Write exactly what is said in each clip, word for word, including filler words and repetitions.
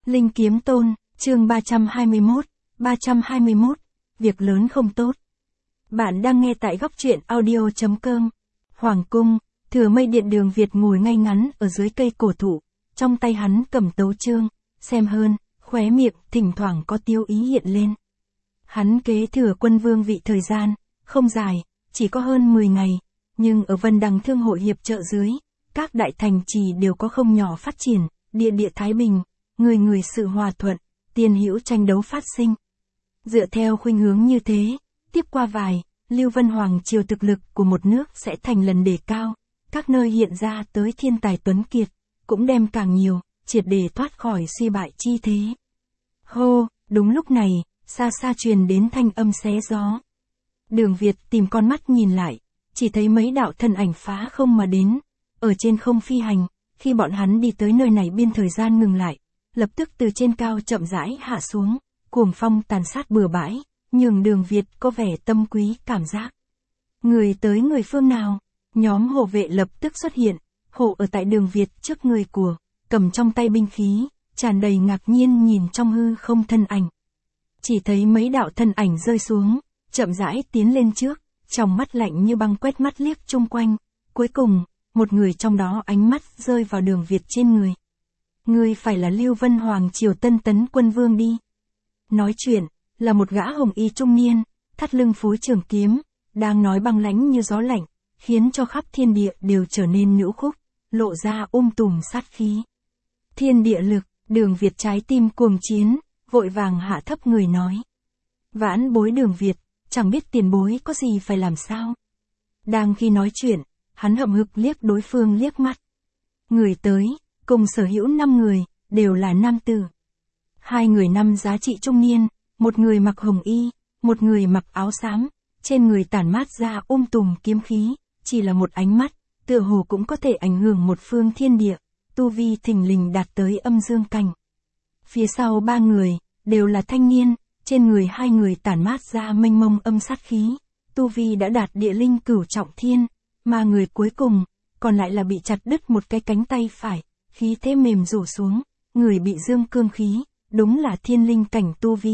Linh Kiếm Tôn, chương ba trăm hai mươi mốt, ba trăm hai mươi mốt, việc lớn không tốt. Bạn đang nghe tại góc truyện audio chấm com. Hoàng cung, Thừa Mây Điện Đường Việt ngồi ngay ngắn ở dưới cây cổ thụ, trong tay hắn cầm tấu chương, xem hơn, khóe miệng thỉnh thoảng có tiêu ý hiện lên. Hắn kế thừa quân vương vị thời gian, không dài, chỉ có hơn mười ngày, nhưng ở Vân Đằng Thương hội hiệp trợ dưới, các đại thành trì đều có không nhỏ phát triển, địa địa thái bình, người người sự hòa thuận, tiền hữu tranh đấu phát sinh. Dựa theo khuynh hướng như thế, tiếp qua vài, Lưu Vân Hoàng triều thực lực của một nước sẽ thành lần đề cao, các nơi hiện ra tới thiên tài tuấn kiệt, cũng đem càng nhiều, triệt để thoát khỏi suy bại chi thế. Hô, đúng lúc này, xa xa truyền đến thanh âm xé gió. Đường Việt tìm con mắt nhìn lại, chỉ thấy mấy đạo thân ảnh phá không mà đến, ở trên không phi hành, khi bọn hắn đi tới nơi này biên thời gian ngừng lại, lập tức từ trên cao chậm rãi hạ xuống, cuồng phong tàn sát bừa bãi, nhường Đường Việt có vẻ tâm quý cảm giác. Người tới người phương nào? Nhóm hộ vệ lập tức xuất hiện, hộ ở tại Đường Việt trước người của, cầm trong tay binh khí, tràn đầy ngạc nhiên nhìn trong hư không thân ảnh. Chỉ thấy mấy đạo thân ảnh rơi xuống, chậm rãi tiến lên trước, trong mắt lạnh như băng quét mắt liếc chung quanh, cuối cùng, một người trong đó ánh mắt rơi vào Đường Việt trên người. Ngươi phải là Lưu Vân Hoàng triều Tân Tấn Quân Vương đi. Nói chuyện, là một gã hồng y trung niên, thắt lưng phối trường kiếm, đang nói băng lãnh như gió lạnh, khiến cho khắp thiên địa đều trở nên nhũ khúc, lộ ra um tùm sát khí. Thiên địa lực, Đường Việt trái tim cuồng chiến, vội vàng hạ thấp người nói. Vãn bối Đường Việt, chẳng biết tiền bối có gì phải làm sao. Đang khi nói chuyện, hắn hậm hực liếc đối phương liếc mắt. Người tới, cùng sở hữu năm người, đều là nam tử. Hai người năm giá trị trung niên, một người mặc hồng y, một người mặc áo xám, trên người tản mát ra um tùm kiếm khí, chỉ là một ánh mắt, tựa hồ cũng có thể ảnh hưởng một phương thiên địa, tu vi thình lình đạt tới âm dương cảnh. Phía sau ba người, đều là thanh niên, trên người hai người tản mát ra mênh mông âm sát khí, tu vi đã đạt địa linh cửu trọng thiên, mà người cuối cùng, còn lại là bị chặt đứt một cái cánh tay phải, khí thế mềm rủ xuống, người bị dương cương khí, đúng là thiên linh cảnh tu vi.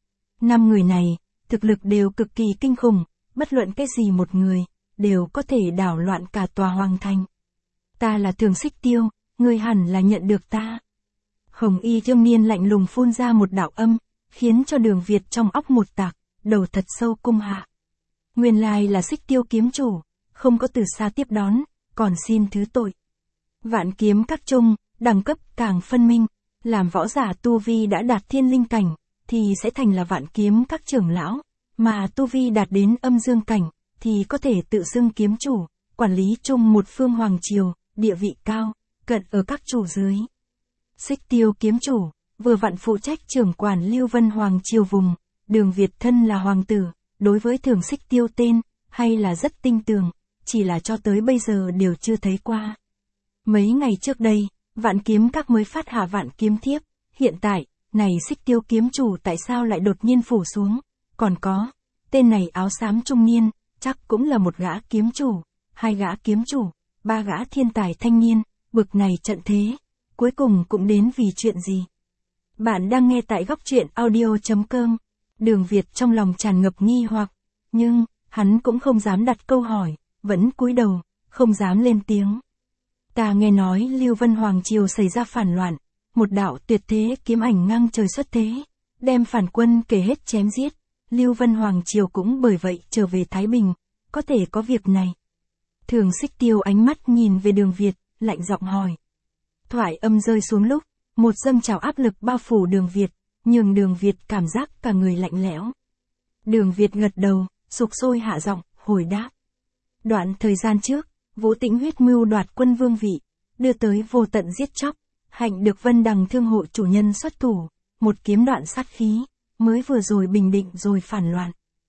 Năm người này, thực lực đều cực kỳ kinh khủng, bất luận cái gì một người, đều có thể đảo loạn cả tòa hoàng thành. Ta là Thường Xích Tiêu, ngươi hẳn là nhận được ta. Hồng y trung niên lạnh lùng phun ra một đạo âm, khiến cho Đường Việt trong óc một tạc, đầu thật sâu cung hạ. Nguyên lai là Xích Tiêu kiếm chủ, không có từ xa tiếp đón, còn xin thứ tội. Vạn kiếm các trung, đẳng cấp càng phân minh, làm võ giả tu vi đã đạt thiên linh cảnh, thì sẽ thành là vạn kiếm các trưởng lão, mà tu vi đạt đến âm dương cảnh, thì có thể tự xưng kiếm chủ, quản lý chung một phương hoàng triều, địa vị cao, cận ở các chủ dưới. Xích Tiêu kiếm chủ, vừa vặn phụ trách trưởng quản Lưu Vân Hoàng triều vùng, Đường Việt thân là hoàng tử, đối với Thường Xích Tiêu tên, hay là rất tinh tường, chỉ là cho tới bây giờ đều chưa thấy qua. Mấy ngày trước đây, vạn kiếm các mới phát hạ vạn kiếm thiếp, hiện tại, này Xích Tiêu kiếm chủ tại sao lại đột nhiên phủ xuống, còn có, tên này áo xám trung niên, chắc cũng là một gã kiếm chủ, hai gã kiếm chủ, ba gã thiên tài thanh niên, bực này trận thế, cuối cùng cũng đến vì chuyện gì. Bạn đang nghe tại góc truyện audio chấm com, Đường Việt trong lòng tràn ngập nghi hoặc, nhưng, hắn cũng không dám đặt câu hỏi, vẫn cúi đầu, không dám lên tiếng. Ta nghe nói Lưu Vân Hoàng triều xảy ra phản loạn, một đạo tuyệt thế kiếm ảnh ngang trời xuất thế, đem phản quân kể hết chém giết, Lưu Vân Hoàng triều cũng bởi vậy trở về Thái Bình, có thể có việc này. Thường Xích Tiêu ánh mắt nhìn về Đường Việt, lạnh giọng hỏi. Thoại âm rơi xuống lúc, một dâng trào áp lực bao phủ Đường Việt, nhường Đường Việt cảm giác cả người lạnh lẽo. Đường Việt gật đầu, sục sôi hạ giọng, hồi đáp. Đoạn thời gian trước, Vũ Tĩnh Huyết mưu đoạt quân vương vị, đưa tới vô tận giết chóc, hạnh được Vân Đằng Thương hội chủ nhân xuất thủ, một kiếm đoạn sát khí, mới vừa rồi bình định rồi phản loạn.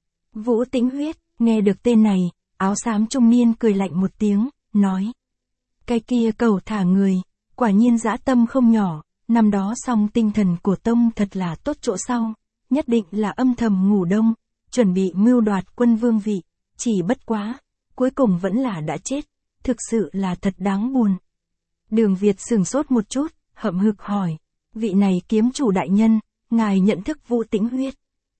Vũ Tĩnh Huyết, nghe được tên này, áo xám trung niên cười lạnh một tiếng, nói. Cái kia cầu thả người, quả nhiên dã tâm không nhỏ, năm đó song tinh thần của tông thật là tốt chỗ sau, nhất định là âm thầm ngủ đông, chuẩn bị mưu đoạt quân vương vị, chỉ bất quá, cuối cùng vẫn là đã chết, thực sự là thật đáng buồn. Đường Việt sửng sốt một chút, hậm hực hỏi, vị này kiếm chủ đại nhân, ngài nhận thức Vũ Tĩnh Huyết.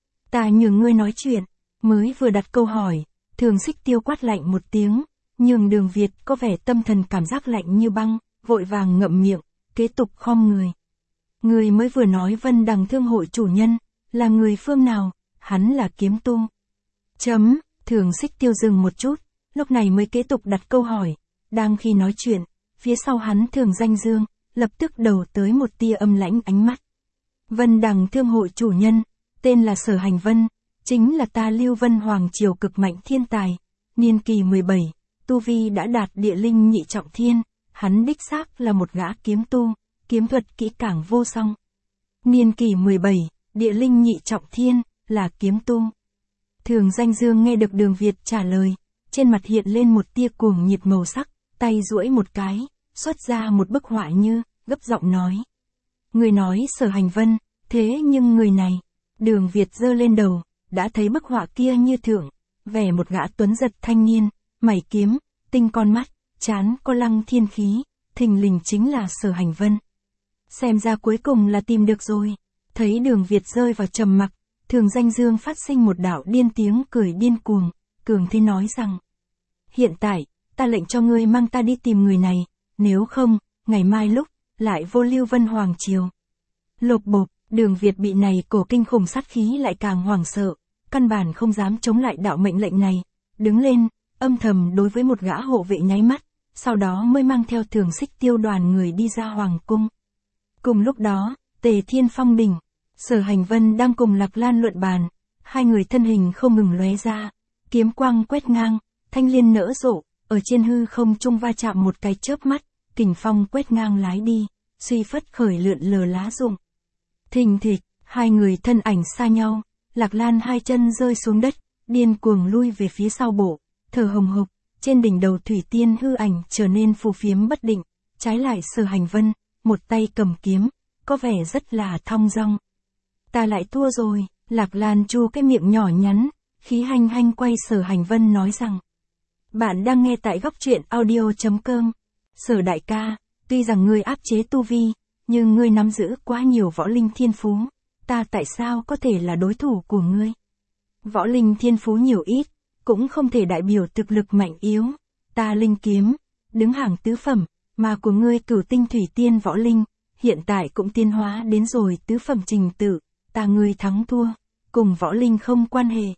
Ta nhường ngươi nói chuyện, mới vừa đặt câu hỏi, Thường Xích Tiêu quát lạnh một tiếng, nhường Đường Việt có vẻ tâm thần cảm giác lạnh như băng, vội vàng ngậm miệng, kế tục khom người. Người mới vừa nói Vân Đằng Thương hội chủ nhân, là người phương nào, hắn là kiếm tu. Chấm, Thường Xích Tiêu dừng một chút, lúc này mới kế tục đặt câu hỏi, đang khi nói chuyện, phía sau hắn Thường Danh Dương, lập tức đầu tới một tia âm lãnh ánh mắt. Vân Đằng Thương hội chủ nhân, tên là Sở Hành Vân, chính là ta Lưu Vân Hoàng triều cực mạnh thiên tài, niên kỳ mười bảy, tu vi đã đạt địa linh nhị trọng thiên, hắn đích xác là một gã kiếm tu, kiếm thuật kỹ càng vô song. Niên kỳ mười bảy, địa linh nhị trọng thiên, là kiếm tu. Thường Danh Dương nghe được Đường Việt trả lời, trên mặt hiện lên một tia cuồng nhiệt màu sắc, tay duỗi một cái, xuất ra một bức họa như, gấp giọng nói. Người nói Sở Hành Vân, thế nhưng người này, Đường Việt giơ lên đầu, đã thấy bức họa kia như thượng, vẻ một gã tuấn giật thanh niên, mày kiếm, tinh con mắt, trán có lăng thiên khí, thình lình chính là Sở Hành Vân. Xem ra cuối cùng là tìm được rồi. Thấy Đường Việt rơi vào trầm mặc, Thường Danh Dương phát sinh một đạo điên tiếng cười điên cuồng, cường thế nói rằng: hiện tại, ta lệnh cho ngươi mang ta đi tìm người này, nếu không, ngày mai lúc, lại vô Lưu Vân Hoàng triều. Lộp bộp, Đường Việt bị này cổ kinh khủng sát khí lại càng hoảng sợ, căn bản không dám chống lại đạo mệnh lệnh này, đứng lên, âm thầm đối với một gã hộ vệ nháy mắt, sau đó mới mang theo Thường Xích Tiêu đoàn người đi ra hoàng cung. Cùng lúc đó, Tề Thiên Phong đỉnh, Sở Hành Vân đang cùng Lạc Lan luận bàn, hai người thân hình không ngừng lóe ra, kiếm quang quét ngang, thanh liên nở rộ, ở trên hư không trung va chạm một cái chớp mắt, kình phong quét ngang lái đi, suy phất khởi lượn lờ lá rụng. Thình thịch, hai người thân ảnh xa nhau, Lạc Lan hai chân rơi xuống đất, điên cuồng lui về phía sau bộ, thở hồng hộc, trên đỉnh đầu thủy tiên hư ảnh trở nên phù phiếm bất định, trái lại Sở Hành Vân, một tay cầm kiếm, có vẻ rất là thong dong. Ta lại thua rồi, Lạc Lan chu cái miệng nhỏ nhắn, khí hanh hanh quay Sở Hành Vân nói rằng. Bạn đang nghe tại góc truyện audio chấm com. Sở đại ca, tuy rằng ngươi áp chế tu vi, nhưng ngươi nắm giữ quá nhiều võ linh thiên phú, ta tại sao có thể là đối thủ của ngươi? Võ linh thiên phú nhiều ít, cũng không thể đại biểu thực lực mạnh yếu. Ta linh kiếm, đứng hàng tứ phẩm, mà của ngươi Cửu Tinh Thủy Tiên võ linh, hiện tại cũng tiến hóa đến rồi tứ phẩm trình tự, ta ngươi thắng thua, cùng võ linh không quan hệ.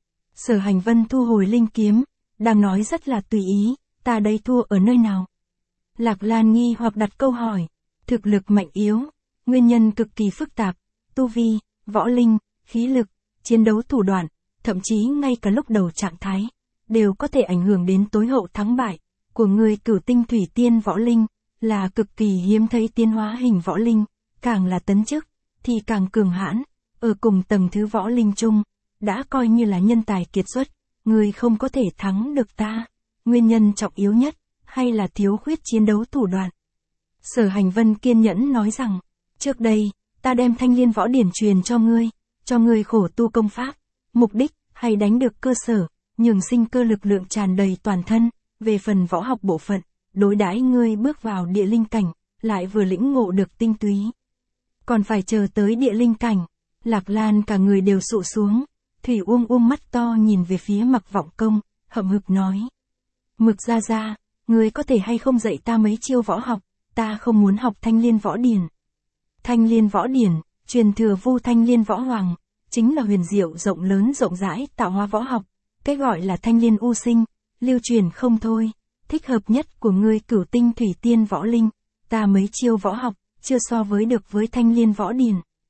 Sở Hành Vân thu hồi linh kiếm, đang nói rất là tùy ý, ta đây thua ở nơi nào? Lạc Lan nghi hoặc đặt câu hỏi, thực lực mạnh yếu, nguyên nhân cực kỳ phức tạp, tu vi, võ linh, khí lực, chiến đấu thủ đoạn, thậm chí ngay cả lúc đầu trạng thái, đều có thể ảnh hưởng đến tối hậu thắng bại, của người Cửu Tinh Thủy Tiên võ linh, là cực kỳ hiếm thấy tiến hóa hình võ linh, càng là tấn chức, thì càng cường hãn, ở cùng tầng thứ võ linh chung, đã coi như là nhân tài kiệt xuất, người không có thể thắng được ta, nguyên nhân trọng yếu nhất, hay là thiếu khuyết chiến đấu thủ đoạn. Sở Hành Vân kiên nhẫn nói rằng, trước đây, ta đem Thanh Liên võ điển truyền cho ngươi, cho ngươi khổ tu công pháp, mục đích, hay đánh được cơ sở, nhường sinh cơ lực lượng tràn đầy toàn thân, về phần võ học bộ phận, đối đãi ngươi bước vào địa linh cảnh, lại vừa lĩnh ngộ được tinh túy. Còn phải chờ tới địa linh cảnh, Lạc Lan cả người đều sụ xuống, Thủy Uông Uông mắt to nhìn về phía Mặc Vọng Công, hậm hực nói. Mực ra ra, ngươi có thể hay không dạy ta mấy chiêu võ học, ta không muốn học Thanh Liên võ điển. Thanh Liên võ điển, truyền thừa Vu Thanh Liên võ hoàng, chính là huyền diệu rộng lớn rộng rãi tạo hóa võ học, cái gọi là Thanh Liên u sinh, lưu truyền không thôi, thích hợp nhất của ngươi Cửu Tinh Thủy Tiên võ linh, ta mấy chiêu võ học, chưa so với được với Thanh Liên võ điển.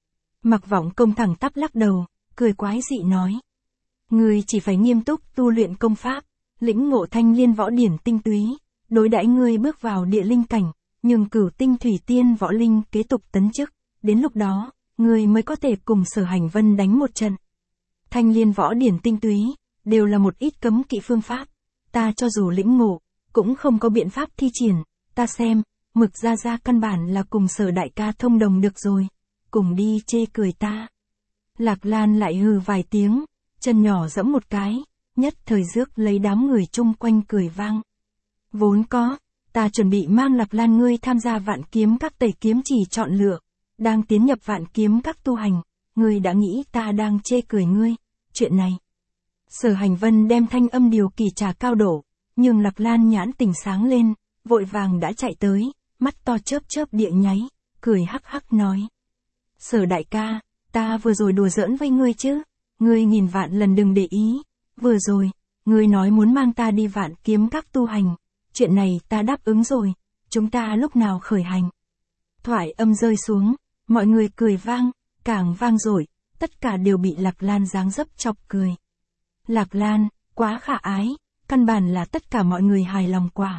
Mặc Vọng Công thẳng tắp lắc đầu, cười quái dị nói. Ngươi chỉ phải nghiêm túc tu luyện công pháp, lĩnh ngộ Thanh Liên võ điển tinh túy, đối đãi ngươi bước vào địa linh cảnh, nhưng Cửu Tinh Thủy Tiên võ linh kế tục tấn chức, đến lúc đó, ngươi mới có thể cùng Sở Hành Vân đánh một trận. Thanh Liên võ điển tinh túy, đều là một ít cấm kỵ phương pháp, ta cho dù lĩnh ngộ, cũng không có biện pháp thi triển, ta xem, Mực ra ra căn bản là cùng Sở đại ca thông đồng được rồi, cùng đi chê cười ta. Lạc Lan lại hừ vài tiếng, chân nhỏ giẫm một cái, nhất thời rước lấy đám người chung quanh cười vang. Vốn có, ta chuẩn bị mang Lạc Lan ngươi tham gia vạn kiếm các tẩy kiếm chỉ chọn lựa, đang tiến nhập Vạn Kiếm Các tu hành, ngươi đã nghĩ ta đang chê cười ngươi, chuyện này. Sở Hành Vân đem thanh âm điều kỳ trà cao độ, nhưng Lạc Lan nhãn tỉnh sáng lên, vội vàng đã chạy tới, mắt to chớp chớp địa nháy, cười hắc hắc nói. Sở đại ca, ta vừa rồi đùa giỡn với ngươi chứ, ngươi nghìn vạn lần đừng để ý, vừa rồi, ngươi nói muốn mang ta đi Vạn Kiếm Các tu hành, chuyện này ta đáp ứng rồi, chúng ta lúc nào khởi hành. Thoại âm rơi xuống, mọi người cười vang, càng vang dội, tất cả đều bị Lạc Lan giáng dấp chọc cười. Lạc Lan, quá khả ái, căn bản là tất cả mọi người hài lòng quả.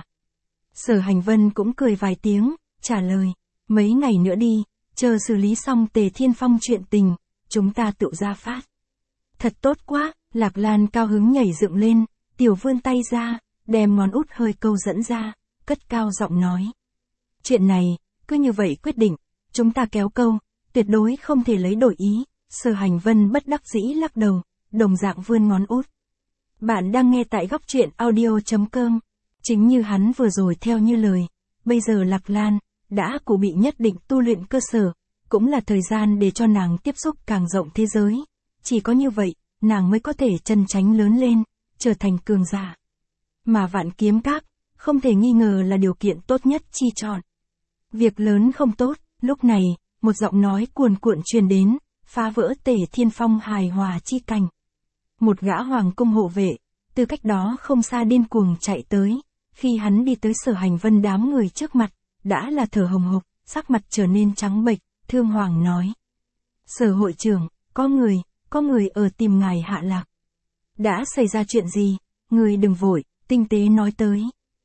Sở Hành Vân cũng cười vài tiếng, trả lời, mấy ngày nữa đi, chờ xử lý xong Tề Thiên Phong chuyện tình, chúng ta tự ra phát. Thật tốt quá, Lạc Lan cao hứng nhảy dựng lên, tiểu vươn tay ra, đem ngón út hơi câu dẫn ra, cất cao giọng nói. Chuyện này, cứ như vậy quyết định, chúng ta kéo câu, tuyệt đối không thể lấy đổi ý. Sở Hành Vân bất đắc dĩ lắc đầu, đồng dạng vươn ngón út. Bạn đang nghe tại góc truyện audio chấm com. Chính như hắn vừa rồi theo như lời, bây giờ Lạc Lan đã cụ bị nhất định tu luyện cơ sở, cũng là thời gian để cho nàng tiếp xúc càng rộng thế giới. Chỉ có như vậy, nàng mới có thể chân chánh lớn lên, trở thành cường giả. Mà Vạn Kiếm Các, không thể nghi ngờ là điều kiện tốt nhất chi chọn. Việc lớn không tốt, lúc này, một giọng nói cuồn cuộn truyền đến, phá vỡ Tề Thiên Phong hài hòa chi cảnh. Một gã hoàng cung hộ vệ, từ cách đó không xa điên cuồng chạy tới, khi hắn đi tới Sở Hành Vân đám người trước mặt, đã là thở hồng hộc, sắc mặt trở nên trắng bệch, thương hoàng nói. Sở hội trưởng, có người, có người ở tìm ngài hạ lạc. Đã xảy ra chuyện gì, người đừng vội, tinh tế nói tới.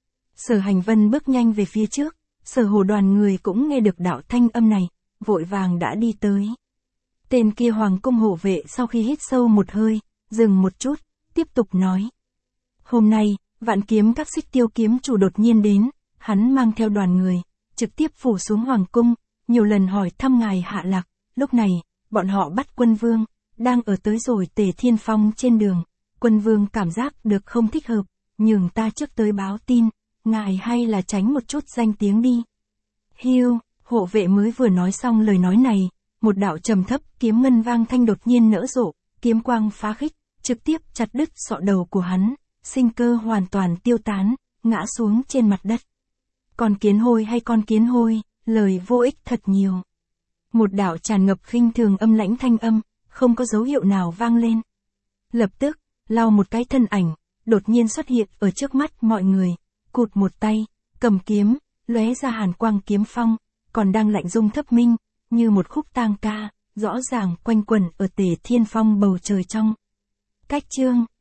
Sở Hành Vân bước nhanh về phía trước, Sở Hồ đoàn người cũng nghe được đạo thanh âm này, vội vàng đã đi tới. Tên kia hoàng cung hộ vệ sau khi hít sâu một hơi, dừng một chút, tiếp tục nói. Hôm nay, Vạn Kiếm Các Xích Tiêu kiếm chủ đột nhiên đến, hắn mang theo đoàn người, trực tiếp phủ xuống hoàng cung, nhiều lần hỏi thăm ngài hạ lạc, lúc này, bọn họ bắt Quân Vương, đang ở tới rồi Tề Thiên Phong trên đường, Quân Vương cảm giác được không thích hợp, nhường ta trước tới báo tin, ngài hay là tránh một chút danh tiếng đi. Hiu, hộ vệ mới vừa nói xong lời nói này, một đạo trầm thấp kiếm ngân vang thanh đột nhiên nở rộ, kiếm quang phá khích, trực tiếp chặt đứt sọ đầu của hắn, sinh cơ hoàn toàn tiêu tán, ngã xuống trên mặt đất. Con kiến hôi hay con kiến hôi, lời vô ích thật nhiều. Một đạo tràn ngập khinh thường âm lãnh thanh âm, không có dấu hiệu nào vang lên. Lập tức, lao một cái thân ảnh, đột nhiên xuất hiện ở trước mắt mọi người, cụt một tay, cầm kiếm, lóe ra hàn quang kiếm phong, còn đang lạnh rung thấp minh, như một khúc tang ca, rõ ràng quanh quẩn ở Tề Thiên Phong bầu trời trong. Cách chương